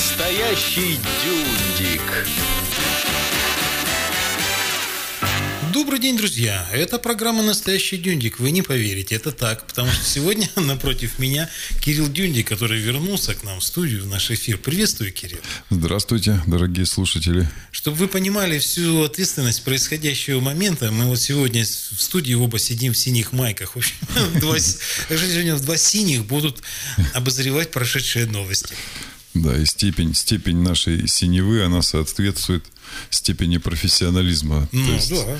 Настоящий дюндик. Добрый день, друзья! Это программа «Настоящий дюндик». Вы не поверите, это так, потому что сегодня напротив меня Кирилл Дюндик, который вернулся к нам в студию, в наш эфир. Приветствую, Кирилл. Здравствуйте, дорогие слушатели. Чтобы вы понимали всю ответственность происходящего момента, мы вот сегодня в студии оба сидим в синих майках. В общем, сегодня два синих будут обозревать прошедшие новости. Да, и степень нашей синевы, она соответствует степени профессионализма. Ну, то есть, да.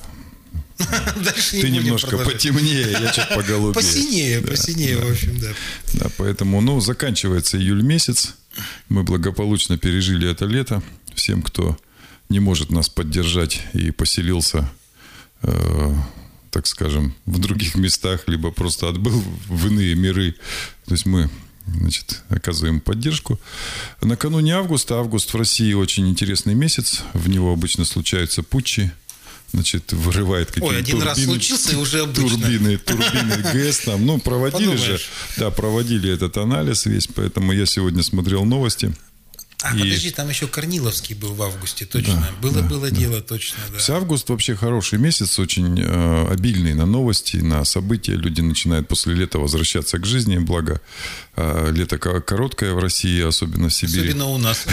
Ты немножко потемнее, я чуть поголубее. Посинее, да. В общем, да. Да, поэтому, заканчивается июль месяц. Мы благополучно пережили это лето. Всем, кто не может нас поддержать и поселился, так скажем, в других местах, либо просто отбыл в иные миры. То есть мы, оказываем поддержку. Накануне август в России очень интересный месяц. В него обычно случаются путчи. Вырывает какие-то турбины. Один раз случился, и уже обычно. Турбины ГЭС там. Проводили этот анализ весь. Поэтому я сегодня смотрел новости. Подожди, там еще Корниловский был в августе, точно. Было дело, точно. Да. Август вообще хороший месяц, очень обильный на новости, на события. Люди начинают после лета возвращаться к жизни, благо лето короткое в России, особенно в Сибири. Особенно у нас.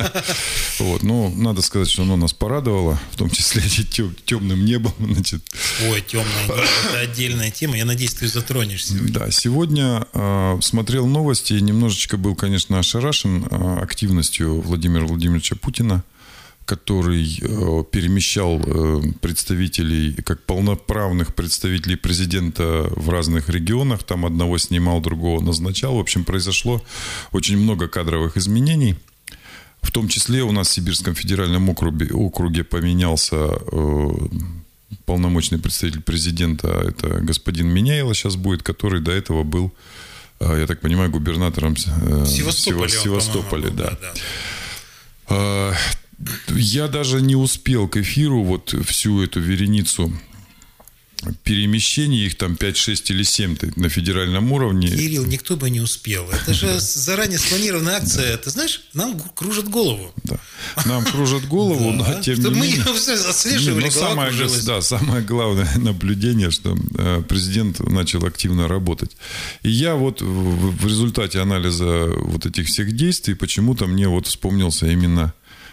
Надо сказать, что оно нас порадовало, в том числе темным небом. Ой, темное небо, это отдельная тема. Я надеюсь, ты затронешь сегодня. Да, сегодня смотрел новости, немножечко был, конечно, ошарашен активностью Владимира Владимировича Путина, который перемещал представителей, как полноправных представителей президента в разных регионах. Там одного снимал, другого назначал. В общем, произошло очень много кадровых изменений. В том числе у нас в Сибирском федеральном округе поменялся полномочный представитель президента. Это господин Меняйло сейчас будет, который до этого был, я так понимаю, губернатором Севастополя. Да. Я даже не успел к эфиру всю эту вереницу перемещений, их там 5, 6 или 7 на федеральном уровне. Кирилл, никто бы не успел. Это же заранее спланированная акция. Ты знаешь, нам кружат голову. Да. Нам кружат голову, но тем не менее... Мы отслеживали, голова кружилась. Самое главное наблюдение, что президент начал активно работать. И я в результате анализа этих всех действий почему-то мне вспомнился именно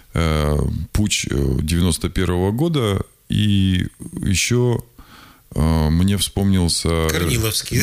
путч 91 года, и еще мне вспомнился... Корниловский.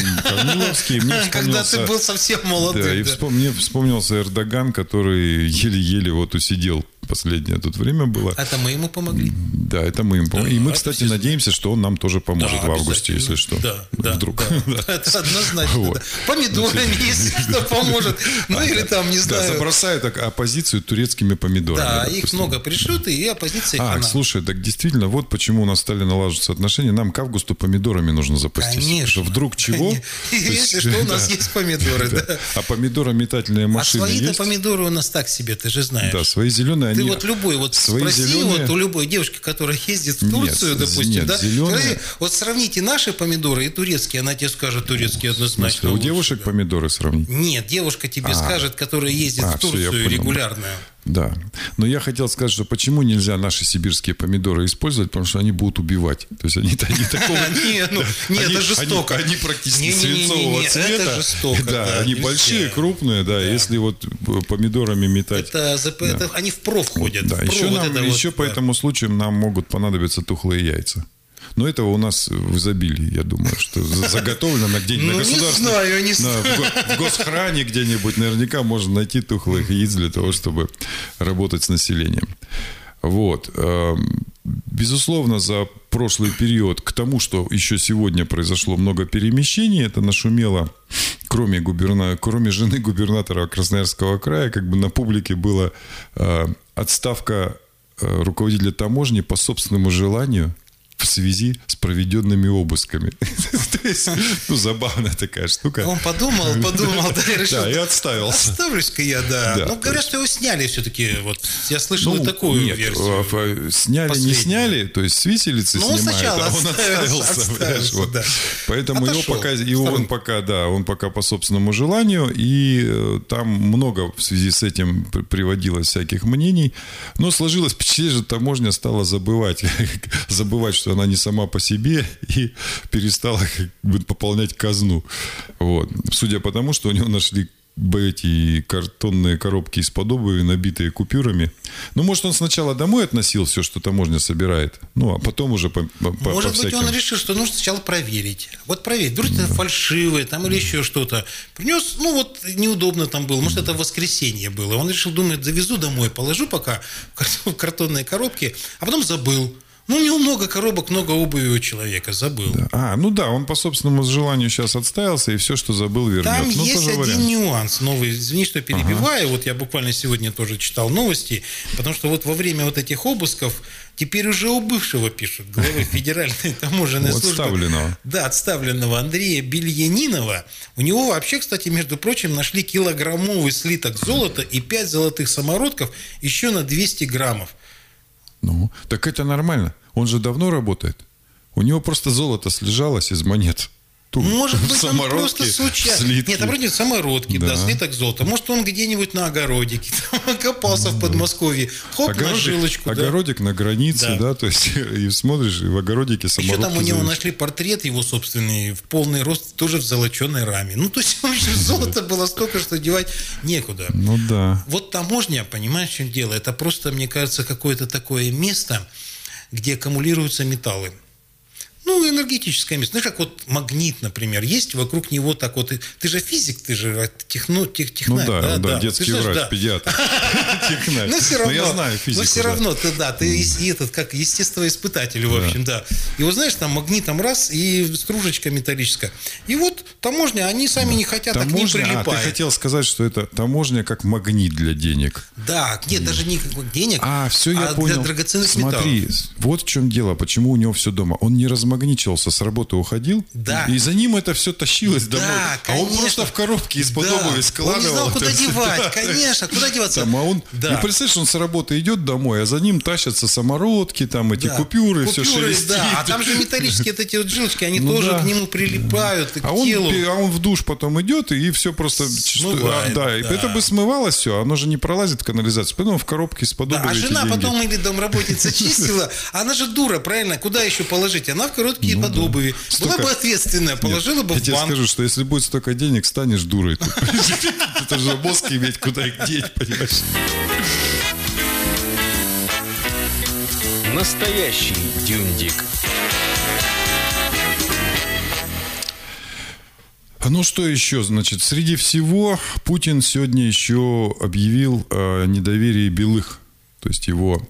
Когда ты был совсем молодым. Да, и мне вспомнился Эрдоган, который еле-еле усидел. Последнее тут время было. Это мы ему помогли. Да, это мы ему помогли. И мы, кстати, надеемся, что он нам тоже поможет в августе, если что. Вдруг. Это однозначно. Помидорами, если что, поможет. Или там, не знаю. Да, забросают оппозицию турецкими помидорами. Да, их много пришлют, и оппозиция их хана. Слушай, так действительно, почему у нас стали налаживаться отношения. Нам к августу помидорами нужно запастись. Конечно. Что вдруг чего? Если что, у нас есть помидоры. А помидорометательные машины есть? А свои-то помидоры у нас так себе, ты же знаешь. Да, свои зеленые. Ты любой, спроси зеленые... у любой девушки, которая ездит в Турцию, допустим, зеленые... сравните наши помидоры и турецкие, она тебе скажет турецкие однозначно. У девушек помидоры сравнить? Нет, девушка тебе скажет, которая ездит в Турцию регулярно. Да. Но я хотел сказать, что почему нельзя наши сибирские помидоры использовать, потому что они будут убивать. То есть они такого... Нет, это жестоко. Они практически свинцового цвета. Это жестоко. Да, они большие, крупные, да. Если помидорами метать... Они в проф ходят. Да, еще по этому случаю нам могут понадобиться тухлые яйца. Но этого у нас в изобилии, я думаю, что заготовлено на где-нибудь на государственном... Не знаю. В госхране где-нибудь наверняка можно найти тухлых яиц для того, чтобы работать с населением. Безусловно, за прошлый период к тому, что еще сегодня произошло много перемещений, это нашумело, кроме жены губернатора Красноярского края, на публике была отставка руководителя таможни по собственному желанию. в связи с проведенными обысками. То есть, забавная такая штука. Он подумал, да, и решил. Да, и отставился. Оставлюсь-ка я, да. Ну, говорят, что его сняли все-таки. Вот я слышал и такую версию. Сняли, не сняли, то есть с виселицы снимают, а он отставился. Поэтому он пока по собственному желанию, и там много в связи с этим приводилось всяких мнений. Но сложилось впечатление, что таможня стала забывать, что она не сама по себе, и перестала пополнять казну. Вот. Судя по тому, что у него нашли эти картонные коробки из-под обуви, набитые купюрами. Ну, может, он сначала домой относил все, что таможня собирает, а потом уже может быть, он решил, что нужно сначала проверить. Вот проверить, вдруг это фальшивое там, или еще что-то. Принес, неудобно там было. Может, это воскресенье было. Он решил, думает, завезу домой, положу пока в картонные коробки, а потом забыл. У него много коробок, много обуви у человека. Забыл. Да. Он по собственному желанию сейчас отставился, и все, что забыл, вернет. Там есть один нюанс новый. Извини, что перебиваю. Вот я буквально сегодня тоже читал новости, потому что вот во время вот этих обысков теперь уже у бывшего пишут, главы Федеральной таможенной службы. Отставленного. Да, отставленного Андрея Бельянинова. У него вообще, кстати, между прочим, нашли килограммовый слиток золота и 5 золотых самородков еще на 200 граммов. Так это нормально. Он же давно работает. У него просто золото слежалось из монет. Может быть, он просто случайно. Нет, наоборот, самородки, да, слиток золота. Может, он где-нибудь на огородике копался в Подмосковье. Хоп, на жилочку. Огородик на границе, да, то есть и смотришь, и в огородике самородки. Еще там у него нашли портрет его собственный, в полный рост, тоже в золоченой раме. То есть, золота было столько, что девать некуда. Да. Вот таможня, понимаешь, в чем дело? Это просто, мне кажется, какое-то такое место, где аккумулируются металлы. Энергетическое место. Знаешь, как вот магнит, например, есть вокруг него так вот. Ты же физик, ты же технарь. Да, детский врач, педиатр. Технарь. Все равно. Я знаю физику. Но все равно ты как естествоиспытатель, в общем, да. И вот знаешь, там магнитом раз, и стружечка металлическая. И вот таможня, они сами не хотят, так к ним прилипают. Ты хотел сказать, что это таможня как магнит для денег. Да, нет, даже не как денег, все, я понял. Для драгоценных металлов. Смотри, вот в чем дело, почему у него все дома. Он не размагничивался, с работы уходил, и за ним это все тащилось домой. А он просто в коробке из-под обуви складывал. Он не знал, куда девать, конечно, куда деваться. И представляешь, он с работы идет домой, а за ним тащатся самородки, там эти купюры, все шелестит. Да, а там же металлические эти вот жилочки, они тоже к нему прилипают, и к телу. А он в душ потом идет, и все просто... Это бы смывалось все, оно же не пролазит в канализацию, поэтому в коробке из-под обуви. А жена потом или домработница чистила, она же дура, правильно, куда еще положить? Она в коробке из-под обуви. Была бы ответственная, положила бы в банк. Я тебе скажу, что если будет столько денег, станешь дурой. Это же мозг иметь, куда их деть, понимаешь? Настоящий дюндик. Что еще? Значит, среди всего Путин сегодня еще объявил о недоверии Белых. То есть его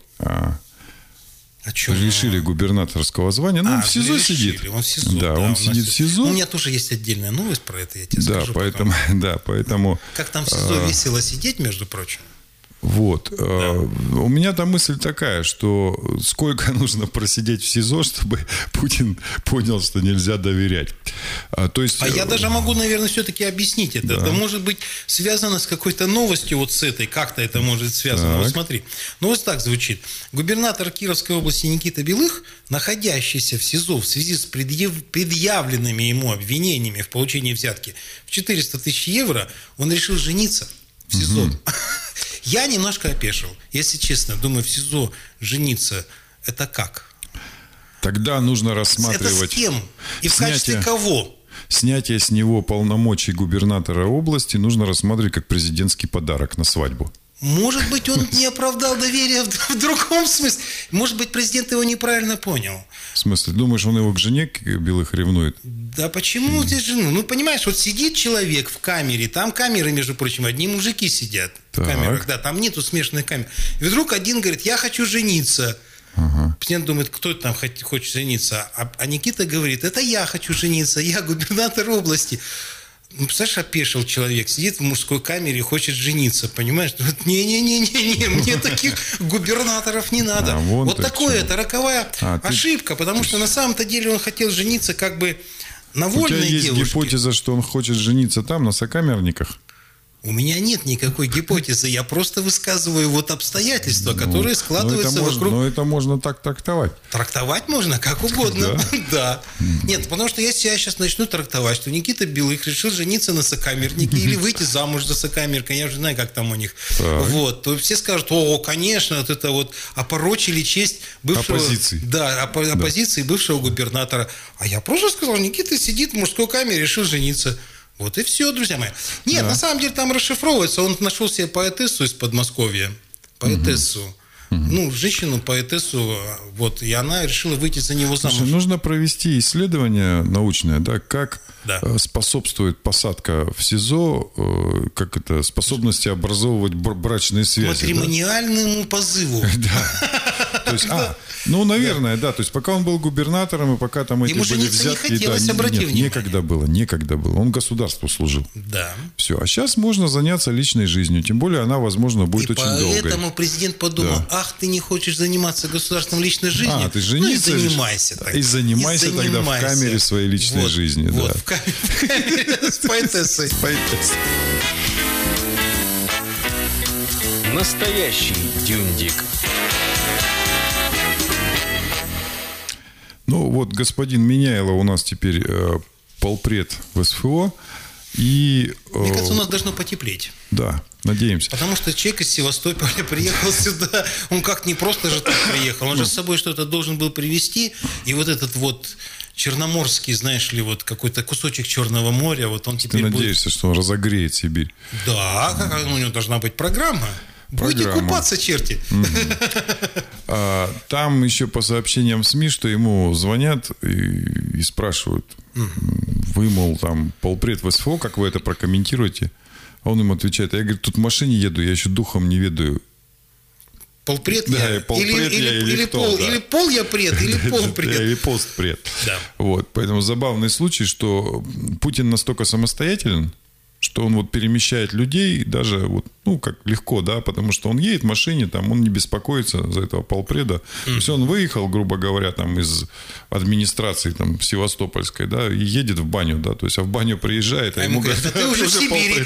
лишили губернаторского звания. В СИЗО сидит. Он в СИЗО. Да, он сидит в СИЗО. У меня тоже есть отдельная новость про это, я тебе скажу. Поэтому... Как там в СИЗО весело сидеть, между прочим. Вот. У меня там мысль такая, что сколько нужно просидеть в СИЗО, чтобы Путин понял, что нельзя доверять. Я даже могу, наверное, все-таки объяснить это. Это может быть связано с какой-то новостью вот с этой. Как-то это может связано. Вот смотри. Новость так звучит. Губернатор Кировской области Никита Белых, находящийся в СИЗО в связи с предъявленными ему обвинениями в получении взятки в 400 тысяч евро, он решил жениться в СИЗО. Я немножко опешил. Если честно, думаю, в СИЗО жениться – это как? Тогда нужно рассматривать... Это с кем? И в качестве кого? Снятие с него полномочий губернатора области нужно рассматривать как президентский подарок на свадьбу. Может быть, он не оправдал доверия в другом смысле. Может быть, президент его неправильно понял. В смысле? Думаешь, он его к жене Белых ревнует? Да почему здесь жену? Понимаешь, вот сидит человек в камере, там камеры, между прочим, одни мужики сидят в камерах, там нету смешанных камер. И вдруг один говорит, я хочу жениться. Президент думает, кто там хочет жениться. А Никита говорит, это я хочу жениться, я губернатор области. представляешь, опешил человек, сидит в мужской камере и хочет жениться, понимаешь? Не-не-не-не, мне таких губернаторов не надо. Вот такое, это роковая ошибка, потому что на самом-то деле он хотел жениться как бы на вольной девушке. У тебя есть гипотеза, что он хочет жениться там, на сокамерниках? У меня нет никакой гипотезы, я просто высказываю вот обстоятельства, которые складываются вокруг... Но это можно так трактовать. Трактовать можно как угодно, да. Нет, потому что если я сейчас начну трактовать, что Никита Белых решил жениться на сокамернике или выйти замуж за сокамерника, я уже знаю, как там у них, вот, то все скажут, конечно, вот это вот опорочили честь бывшего... Оппозиции. Да, оппозиции бывшего губернатора. А я просто сказал, Никита сидит в мужской камере, решил жениться. Вот и все, друзья мои. Нет, на самом деле там расшифровывается. Он нашел себе поэтессу из Подмосковья. Поэтессу. Ну, женщину-поэтессу. Вот, и она решила выйти за него замуж. Слушай, нужно провести исследование научное, да, как способствует посадка в СИЗО, как это, способности образовывать брачные связи. Матримониальному позыву. Да. То есть, ну, наверное, да. То есть, пока он был губернатором, и пока там эти были взятки... не хотелось, обрати внимание. Некогда было. Он государству служил. Да. Все. А сейчас можно заняться личной жизнью. Тем более, она, возможно, будет очень долгой. Поэтому президент подумал, ты не хочешь заниматься государственной личной жизнью? Ты жениться? Ну, и занимайся тогда. И занимайся тогда в камере своей личной жизни. Вот, в камере с поэтессой. Настоящий дюндик. Ну, вот господин Меняйло у нас теперь полпред в СФО. И, мне кажется, у нас должно потеплеть. Да, надеемся. Потому что человек из Севастополя приехал сюда. Он как не просто же так приехал. Он же с собой что-то должен был привезти. И вот этот вот черноморский, знаешь ли, вот какой-то кусочек Черного моря, вот он теперь будет... Ты надеешься, что он разогреет Сибирь? Да, у него должна быть программа. Будете купаться, черти. Там еще по сообщениям СМИ, что ему звонят и спрашивают, вы, мол, там полпред в СФО, как вы это прокомментируете? А он им отвечает, я, говорит, тут в машине еду, я еще духом не ведаю. Полпред я? Или пол я пред, или полпред. Или постпред. Да. Вот, поэтому забавный случай, что Путин настолько самостоятелен, что он вот перемещает людей даже вот, ну, как легко, да, потому что он едет в машине, там, он не беспокоится за этого полпреда. То есть он выехал, грубо говоря, там, из администрации там, Севастопольской, да, и едет в баню, да, то есть, а в баню приезжает, а ему говорят, ты уже в Сибири,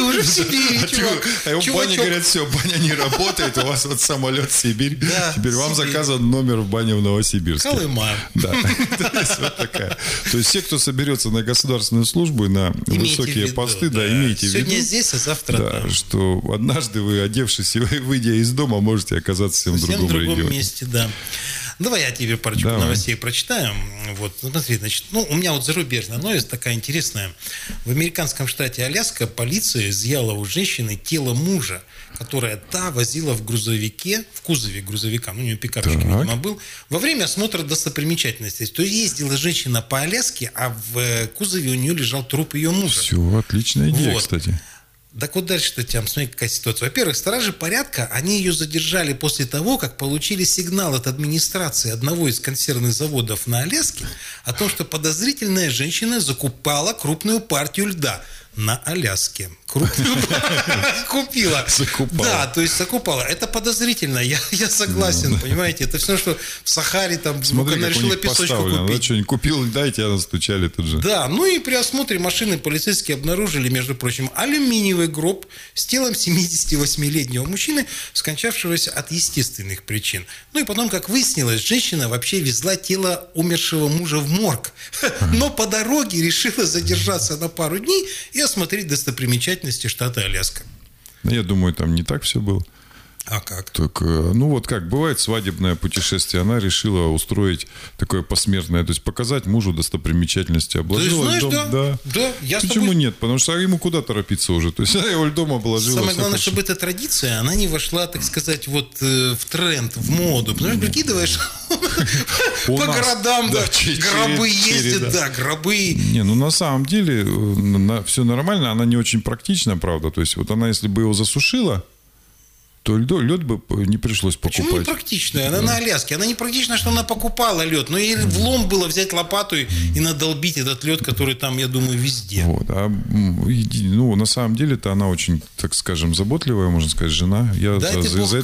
чувак. А ему в бане говорят, все, баня не работает, у вас вот самолет в Сибирь, теперь вам заказан номер в бане в Новосибирске. Колыма. Да, то есть, вот такая. То есть, все, кто соберется на государственную службу и на высокие посты, да, имейте в виду. Сегодня здесь, а завтра там. Что однажды вы, одевшись и выйдя из дома, можете оказаться в другом регионе. Месте, да. Давай я тебе парочку новостей прочитаю. Вот, смотри, значит, у меня вот зарубежная новость такая интересная. В американском штате Аляска полиция изъяла у женщины тело мужа, которое та возила в грузовике, в кузове грузовика, у нее пикапчик, видимо, был, во время осмотра достопримечательностей. То есть ездила женщина по Аляске, а в кузове у нее лежал труп ее мужа. Все, отличная идея, кстати. Так вот дальше-то, Тям, смотри, какая ситуация. Во-первых, стражи порядка, они ее задержали после того, как получили сигнал от администрации одного из консервных заводов на Аляске о том, что подозрительная женщина закупала крупную партию льда на Аляске. Крупную купила. Закупала. Да, то есть закупала. Это подозрительно, я согласен, понимаете. Это все, что в Сахаре там она решила песочку купить. Что-нибудь купил, дайте, а настучали тут же. Да, ну и при осмотре машины полицейские обнаружили, между прочим, алюминиевый гроб с телом 78-летнего мужчины, скончавшегося от естественных причин. Ну и потом, как выяснилось, женщина вообще везла тело умершего мужа в морг. Но по дороге решила задержаться на пару дней и осмотреть достопримечательности штата Аляска. Я думаю, там не так все было. А как? Так, ну вот как, бывает свадебное путешествие, она решила устроить такое посмертное, то есть показать мужу достопримечательности, обложила знаешь, льдом. Да, я почему нет? Потому что ему куда торопиться уже, то есть она его льдом обложила. Самое главное, чтобы эта традиция, она не вошла, так сказать, вот в тренд, в моду. Потому что прикидываешь, по городам гробы ездят, гробы. Не, ну на самом деле все нормально, она не очень практична, правда, то есть вот она, если бы его засушила, то лед бы не пришлось покупать. Почему непрактичная? Она на Аляске. Она непрактична, что она покупала лед. Но ей влом было взять лопату и надолбить этот лед, который там, я думаю, везде. Вот. На самом деле-то она очень, так скажем, заботливая, можно сказать, жена. Я за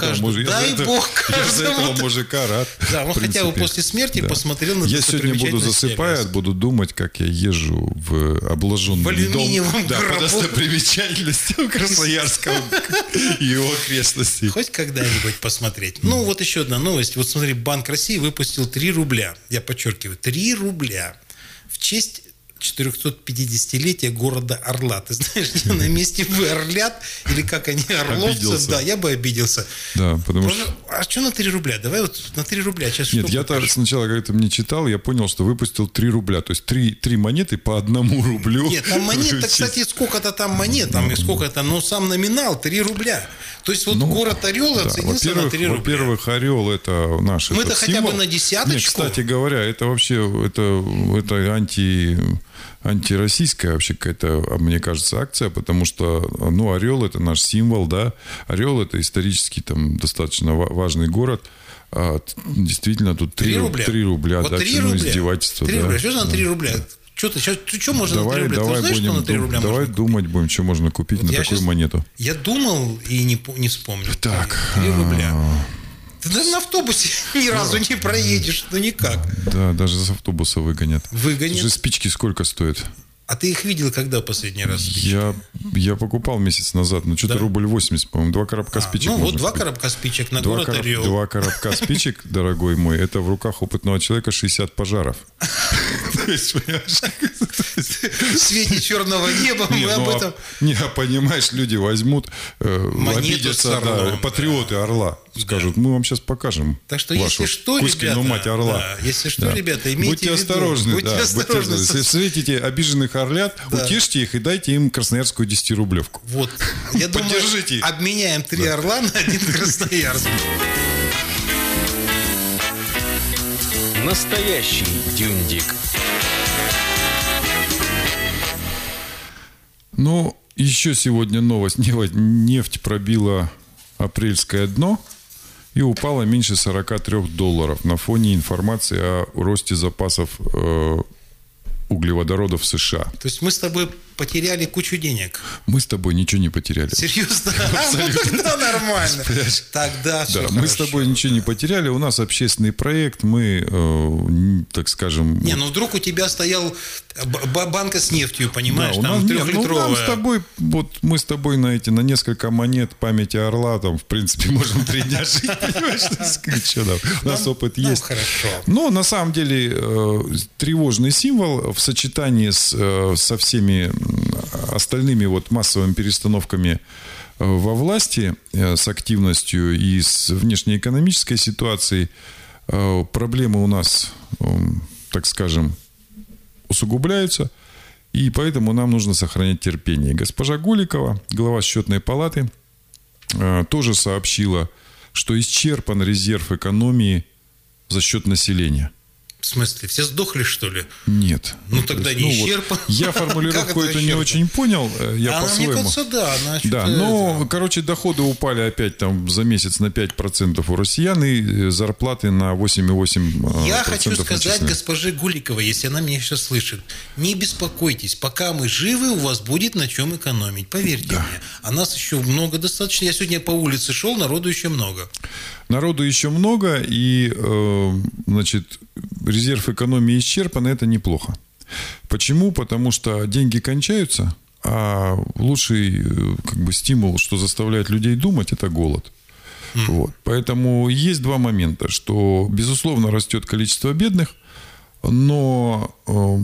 этого мужика рад. Да, он хотя бы после смерти посмотрел на Я сегодня буду, засыпая, буду думать, как я езжу в обложенный дом. В алюминиевом Да, по достопримечательностям Красноярска и его окрестностей. Хоть когда-нибудь посмотреть. Ну, вот еще одна новость. Вот смотри, Банк России выпустил 3 рубля. Я подчеркиваю, 3 рубля. В честь 450-летия города Орла. Ты знаешь, я на месте бы орлят, или как они, орловцы, обиделся. Да, я бы обиделся. Да, потому что... А что на 3 рубля? Давай вот на 3 рубля. Сейчас Нет, я сначала, когда это мне читал, я понял, что выпустил 3 рубля. То есть 3 монеты по 1 рублю. Нет, там монет, кстати, сколько-то там монет, там и сколько-то, но сам номинал 3 рубля. То есть вот город Орел оценился на 3 рубля. Во-первых, Орел это наш Ну, это хотя бы символ. на десяточку. Нет, кстати говоря, это вообще это антироссийская вообще какая-то, мне кажется, акция, потому что, Орел это наш символ, да. Орел это исторически там достаточно важный город. Действительно, тут 3 рубля. 3 рубля, вот да, 3 рубля. Издевательство. 3 да. рубля. Что за на 3 рубля? Что можно на 3 рубля? Давай Ты знаешь, будем, что на 3 рубля давай можно думать будем, что можно купить вот на такую монету. Я думал и не вспомнил. Так. 3 рубля. Ты даже на автобусе ни разу не проедешь, никак. Да, даже с автобуса выгонят. Выгонят. Же спички сколько стоят? А ты их видел когда последний раз? Я покупал месяц назад, что-то рубль 80, по-моему, 2 коробка спичек. Вот 2 коробка спичек на город Орел. 2 коробка спичек, дорогой мой, это в руках опытного человека 60 пожаров. В свете черного неба мы об этом... Понимаешь, люди возьмут, обидятся, патриоты Орла. Скажут, мы вам сейчас покажем. Так что, если что, Кузькину мать Орла. Если что, ребята, имейте в виду. Будьте осторожны. Если встретите обиженных орлят, утешьте их и дайте им красноярскую 10-рублевку. Вот. Я думаю, обменяем 3 орла на 1 Красноярск. Настоящий дюндик. Еще сегодня новость. Нефть пробила апрельское дно и упала меньше $43 на фоне информации о росте запасов углеводородов в США. То есть мы с тобой потеряли кучу денег. Мы с тобой ничего не потеряли. Серьезно? Тогда нормально. Тогда все мы с тобой ничего не потеряли. У нас общественный проект. Мы, так скажем... вдруг у тебя стоял банка с нефтью, понимаешь, там 3-литровая. Мы с тобой на несколько монет памяти Орла, там, в принципе, можем 3 дня жить, понимаешь? У нас опыт есть. Хорошо. Но, на самом деле, тревожный символ в сочетании со всеми остальными массовыми перестановками во власти, с активностью и с внешнеэкономической ситуацией, проблемы у нас, так скажем, усугубляются, и поэтому нам нужно сохранять терпение. Госпожа Голикова, глава Счетной палаты, тоже сообщила, что исчерпан резерв экономии за счет населения. В смысле, все сдохли, что ли? Нет. Тогда не исчерпан. Я формулировку эту не очень понял. Я по-своему. Мне кажется, да. Доходы упали опять там за месяц на 5% у россиян и зарплаты на 8,8%. Я хочу сказать госпоже Гуликовой, если она меня сейчас слышит, не беспокойтесь, пока мы живы, у вас будет на чем экономить. Поверьте мне. А нас еще много достаточно. Я сегодня по улице шел, народу еще много. Народу еще много, и, резерв экономии исчерпан, это неплохо. Почему? Потому что деньги кончаются, а лучший стимул, что заставляет людей думать, это голод. Поэтому есть 2 момента, что, безусловно, растет количество бедных, но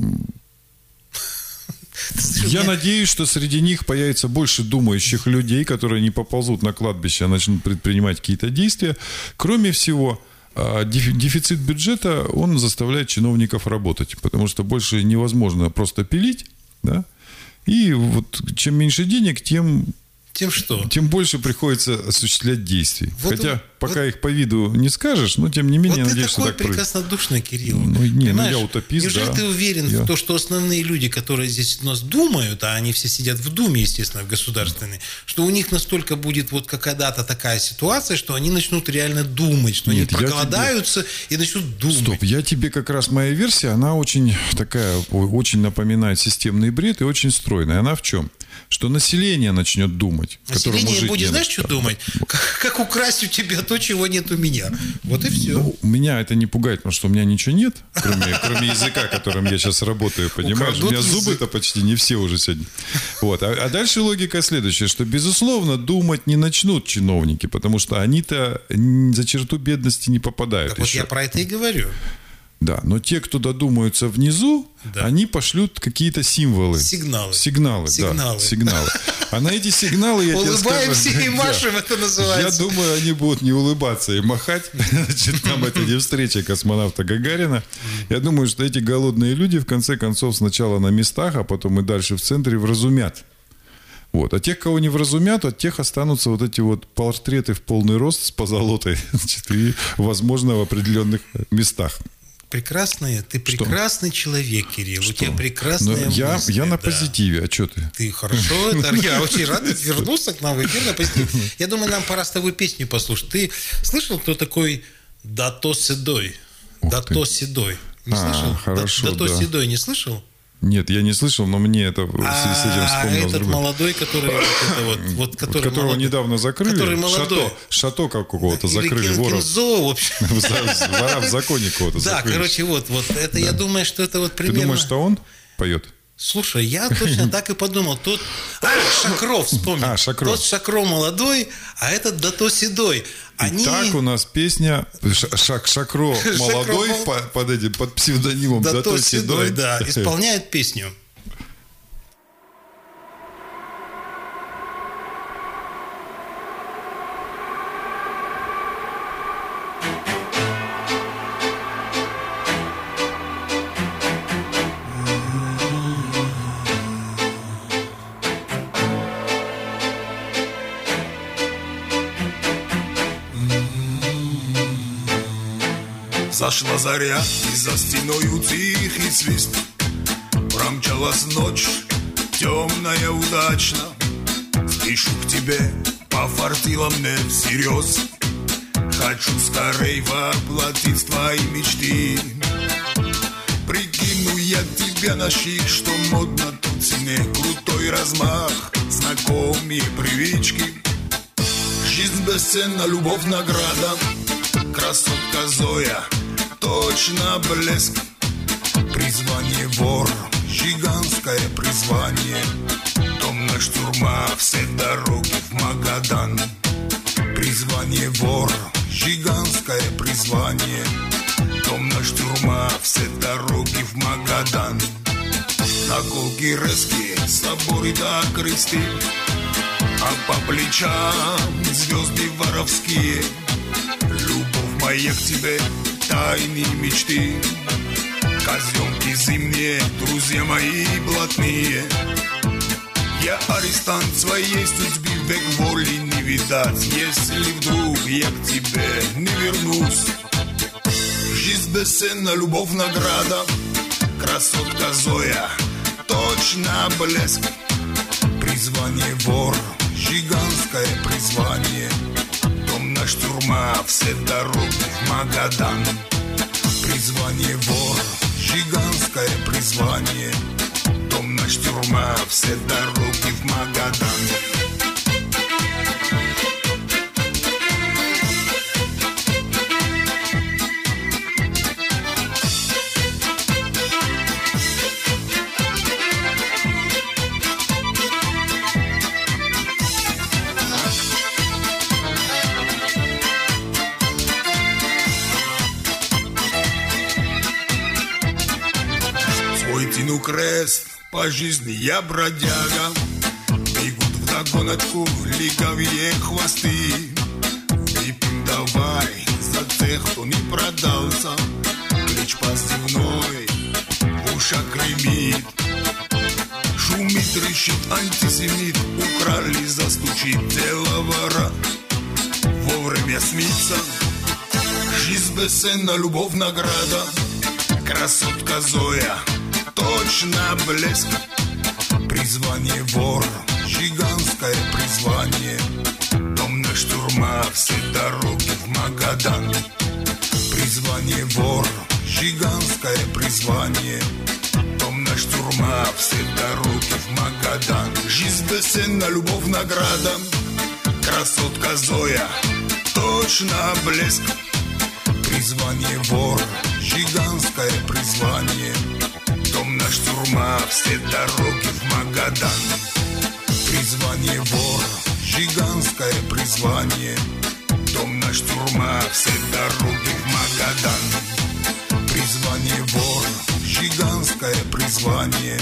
я надеюсь, что среди них появится больше думающих людей, которые не поползут на кладбище, а начнут предпринимать какие-то действия. Кроме всего, дефицит бюджета, он заставляет чиновников работать, потому что больше невозможно просто пилить, да? И чем меньше денег, тем Тем что? Тем больше приходится осуществлять действий. Вот Хотя он, пока их по виду не скажешь, но тем не менее, вот я надеюсь, ты что такой так происходит. прекраснодушный, Кирилл. Я утопист, Неужели да. ты уверен в том, что основные люди, которые здесь у нас думают, а они все сидят в Думе, естественно, в государственной, что у них настолько будет вот когда-то такая ситуация, что они начнут реально думать, что они проголодаются и начнут думать. Стоп, я тебе как раз, моя версия, она очень такая, очень напоминает системный бред и очень стройная. Она в чем? Что население начнет думать. Население будет, знаешь, что думать? Как украсть у тебя то, чего нет у меня. Вот и все. Ну, меня это не пугает, потому что у меня ничего нет, кроме языка, которым я сейчас работаю, понимаешь? У меня зубы-то почти не все уже сегодня. Вот. А дальше логика следующая, что, безусловно, думать не начнут чиновники, потому что они-то за черту бедности не попадают Так еще. вот я про это и говорю. Да, но те, кто додумаются внизу, они пошлют какие-то символы. Сигналы. А на эти сигналы, я тебе скажу... Улыбаемся и машем, это называется. Я думаю, они будут не улыбаться и махать. Значит, там это не встреча космонавта Гагарина. Я думаю, что эти голодные люди, в конце концов, сначала на местах, а потом и дальше в центре вразумят. Вот. А тех, кого не вразумят, от тех останутся вот эти вот портреты в полный рост с позолотой. Значит, и, возможно, в определенных местах. Прекрасный, ты прекрасный человек, Кирилл. У тебя прекрасная мысль. Я на позитиве, а что ты? Ты хорошо, я очень рад вернуться к нам в эфир на позитиве. Я думаю, нам пора с тобой песню послушать. Ты слышал, кто такой Дато Седой? Дато Седой. Не слышал? Хорошо, Дато Седой не слышал? Нет, я не слышал, но мне это с этим вспомнилось. Этот молодой, который... которого недавно закрыли. Который молодой. Шато какого-то закрыли. Кинзо, в общем. Вора в законе кого-то закрыли. Да, короче, вот это я думаю, что это вот примерно... Ты думаешь, что он поет? Слушай, я точно так и подумал. Тот Шакро, вспомнил. Шакро. Тот Шакро молодой, а этот Дато Седой. Так у нас песня Шакро молодой под псевдонимом Дато Седой. Да, исполняет песню. Зашла заря, и за стеною тихий свист. Промчалась ночь, темная, удачно. Спешу к тебе, пофартило мне всерьез. Хочу скорей воплотить твои мечты. Прикину я тебе на щит, что модно тут цене. Крутой размах, знакомые привычки. Жизнь бесценна, любовь награда. Красотка Зоя, точно блеск. Призвание вор, гигантское призвание. Томная штурма, все дороги в Магадан. Призвание вор, гигантское призвание. Томная штурма, все дороги в Магадан. Наколки резкие, соборы да кресты, а по плечам звезды воровские. Любовь моя к тебе, тайные мечты. Казенки зимние, друзья мои блатные. Я арестант своей судьбы, век воли не видать. Если вдруг я к тебе не вернусь. Жизнь бесценна, любовь награда. Красотка Зоя, точно блеск. Призвание вор, гигантское призвание. Томная штурма, все дороги в Магадан. Призвание вор, гигантское призвание. Томная штурма, все дороги в Магадан. Тяну крест, по жизни я бродяга. Бегут вдогоночку лиговые хвосты. Выпьем давай за тех, кто не продался. Клич позывной в ушах гремит. Шумит трещит антисемит, украли, застучит деловара. Вовремя снится жизнь бесценна, любовь награда. Красотка Зоя, точно блеск. Призвание вор, гигантское призвание. Домная штурма, все дороги в Магадан. Призвание вор, гигантское призвание. Домная штурма, все дороги в Магадан. Жизнь бесценна, любовь награда. Красотка Зоя, точно блеск. Призвание вор, гигантское призвание. Домная штурма, все дороги в Магадан. Призвание вор, гигантское призвание. Домная штурма, все дороги в Магадан. Призвание вор, гигантское призвание.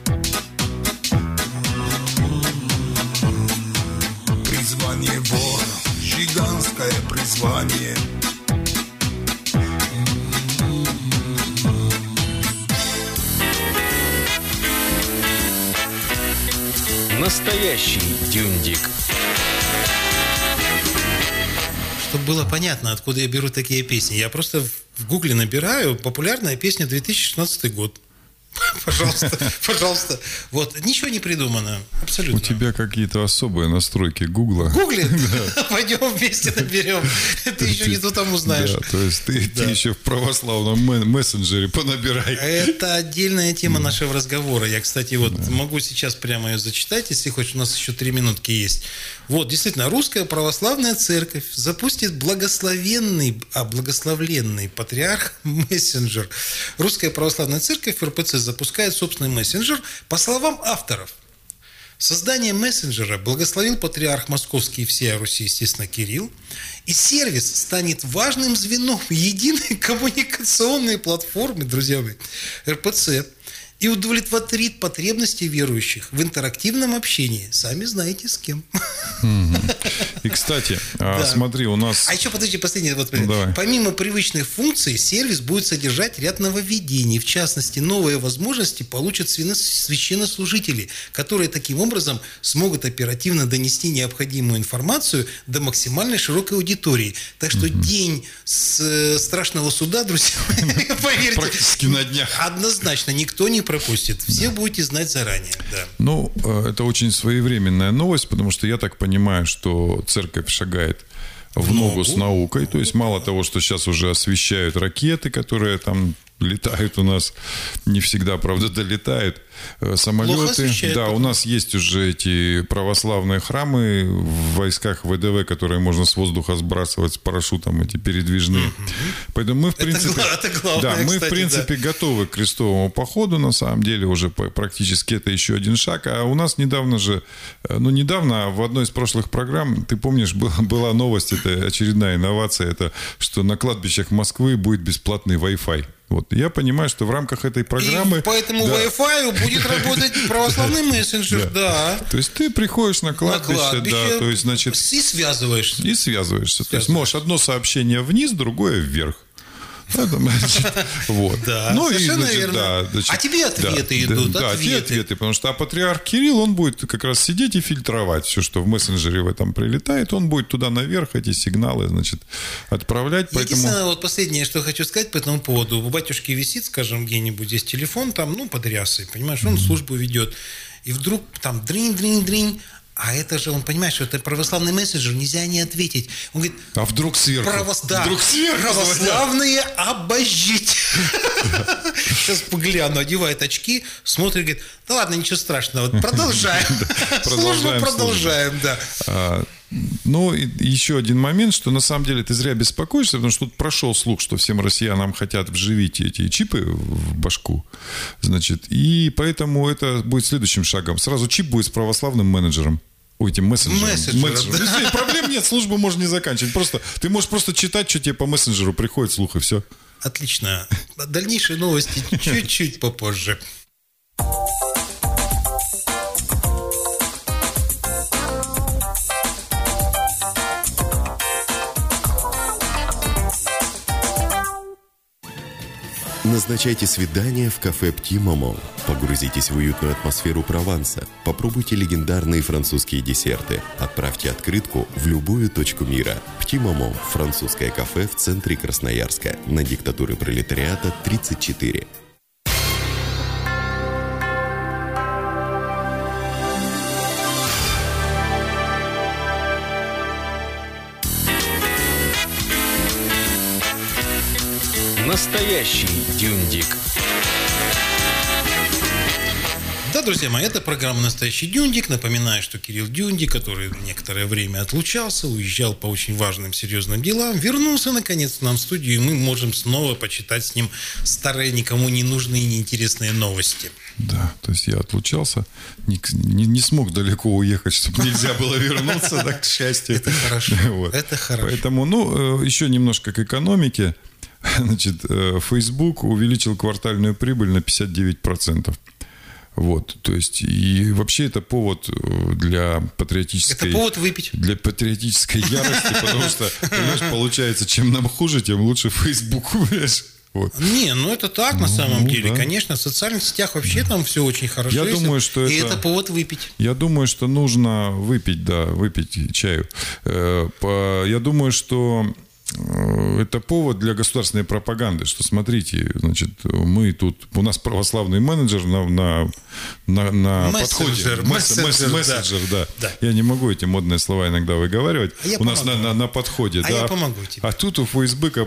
Призвание вор, гигантское призвание. Настоящий Дюндик. Чтобы было понятно, откуда я беру такие песни. Я просто в Гугле набираю «Популярная песня 2016 год». Пожалуйста. Вот, ничего не придумано. Абсолютно. У тебя какие-то особые настройки Гугла. Гуглит? Пойдем вместе наберем. Ты еще не то там узнаешь. Да, то есть ты еще в православном мессенджере понабирай. Это отдельная тема нашего разговора. Я, кстати, вот могу сейчас прямо ее зачитать, если хочешь. У нас еще 3 минутки есть. Вот, действительно, Русская Православная Церковь запустит благословенный патриарх мессенджер. Русская Православная Церковь РПЦ запускает собственный мессенджер. По словам авторов, создание мессенджера благословил патриарх Московский и всея Руси, естественно, Кирилл. И сервис станет важным звеном единой коммуникационной платформы, друзья мои, РПЦ, и удовлетворит потребности верующих в интерактивном общении. Сами знаете с кем. И, кстати, смотри, у нас... А еще, подожди, последнее. Вот, Давай. Помимо привычных функций, сервис будет содержать ряд нововведений. В частности, новые возможности получат священнослужители, которые таким образом смогут оперативно донести необходимую информацию до максимально широкой аудитории. Так что день страшного суда, друзья, поверьте, практически на днях. Однозначно никто не пропустит. Все будете знать заранее. Да. Ну, это очень своевременная новость, потому что я так понимаю, что церковь шагает в ногу с наукой. То есть мало того, что сейчас уже освещают ракеты, которые там летают у нас, не всегда, правда, долетают, самолеты. Да, у нас есть уже эти православные храмы в войсках ВДВ, которые можно с воздуха сбрасывать с парашютом, эти передвижные. Поэтому мы, в принципе, готовы к крестовому походу, на самом деле, уже практически это еще один шаг. А у нас недавно в одной из прошлых программ, ты помнишь, была новость, это очередная инновация, это что на кладбищах Москвы будет бесплатный Wi-Fi. Вот. Я понимаю, что в рамках этой программы... И по этому Wi-Fi будет работать православный мессенджер, да. То есть ты приходишь на кладбище, да, то есть, значит... И связываешься. То есть можешь одно сообщение вниз, другое вверх. Вот. Да, совершенно верно. А тебе ответы идут. Да, те ответы. Потому что патриарх Кирилл, он будет как раз сидеть и фильтровать все, что в мессенджере в этом прилетает. Он будет туда наверх эти сигналы, значит, отправлять. Единственное, вот последнее, что хочу сказать по этому поводу. У батюшки висит, скажем, где-нибудь здесь телефон, там, под рясой, понимаешь, он службу ведет. И вдруг там дринь. А это же, он понимает, что это православный мессенджер, нельзя не ответить. Он говорит, а вдруг сверху? Вдруг сверху православные обожить. Сейчас погляну, одевает очки, смотрит, говорит, да ладно, ничего страшного, продолжаем. Службу продолжаем, да. Ну, и еще один момент, что на самом деле ты зря беспокоишься, потому что тут прошел слух, что всем россиянам хотят вживить эти чипы в башку. Значит, и поэтому это будет следующим шагом. Сразу чип будет с православным менеджером. Этим мессенджером. Да. Проблем нет, службу можно не заканчивать. Ты можешь просто читать, что тебе по мессенджеру приходит слух, и все. Отлично. Дальнейшие новости чуть-чуть попозже. На Назначайте свидание в кафе «Пти Момо». Погрузитесь в уютную атмосферу Прованса. Попробуйте легендарные французские десерты. Отправьте открытку в любую точку мира. «Пти Момо» – французское кафе в центре Красноярска. На Диктатуры пролетариата 34. Настоящий Дюндик. Да, друзья мои, это программа «Настоящий Дюндик». Напоминаю, что Кирилл Дюндик, который некоторое время отлучался, уезжал по очень важным, серьезным делам, вернулся, наконец, к нам в студию, и мы можем снова почитать с ним старые, никому не нужные и неинтересные новости. Да, то есть я отлучался, не смог далеко уехать, чтобы нельзя было вернуться, так, к счастью. Это хорошо, вот. Это хорошо. Поэтому, еще немножко к экономике. Значит, Facebook увеличил квартальную прибыль на 59%. Вот, то есть, и вообще это повод для патриотической... Это повод выпить. Для патриотической ярости, потому что, понимаешь, получается, чем нам хуже, тем лучше Facebook, понимаешь? Вот. Не, ну это так на самом деле. Да. Конечно, в социальных сетях вообще там все очень хорошо. Я думаю, что и это повод выпить. Я думаю, что нужно выпить, да, выпить чаю. Я думаю, что это повод для государственной пропаганды, что смотрите, значит, мы тут, у нас православный менеджер на подходе. Мессенджер, да. Я не могу эти модные слова иногда выговаривать. У нас на подходе, да. Я помогу тебе. А тут у Фейсбука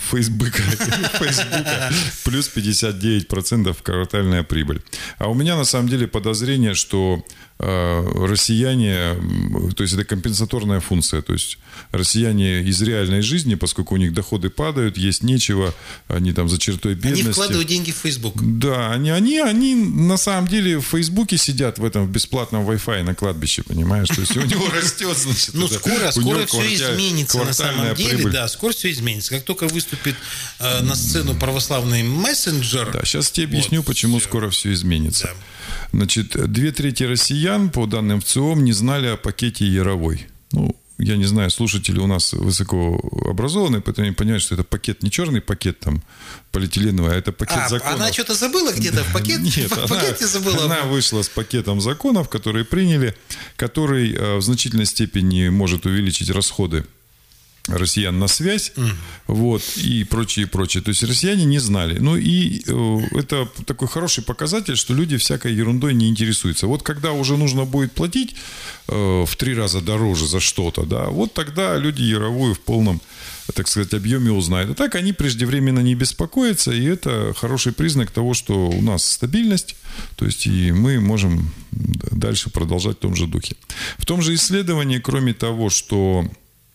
плюс 59% квартальная прибыль. А у меня на самом деле подозрение, что россияне, то есть это компенсаторная функция, то есть россияне из реальной жизни, поскольку у них доходы падают, есть нечего, они там за чертой бедности. Они вкладывают деньги в Facebook. Да, они на самом деле в Фейсбуке сидят в этом бесплатном Wi-Fi на кладбище, понимаешь? То есть у него растет, значит, ну скоро все изменится на самом деле, да, скоро все изменится. Как только выступит на сцену православный мессенджер. Да, сейчас тебе объясню, почему скоро все изменится. Значит, 2/3 россиян, по данным ВЦИОМ, не знали о пакете Яровой. Ну, я не знаю, слушатели у нас высокообразованные, поэтому они понимают, что это пакет, не черный пакет там полиэтиленовый, а это пакет законов. Она что-то забыла где-то в пакете? Нет, в пакете забыла. Она вышла с пакетом законов, которые приняли, который в значительной степени может увеличить расходы россиян на связь, вот, и прочее. То есть россияне не знали. Ну и это такой хороший показатель, что люди всякой ерундой не интересуются. Вот когда уже нужно будет платить в 3 раза дороже за что-то, да, вот тогда люди Яровую в полном, так сказать, объеме узнают. А так они преждевременно не беспокоятся, и это хороший признак того, что у нас стабильность, то есть и мы можем дальше продолжать в том же духе. В том же исследовании, кроме того, что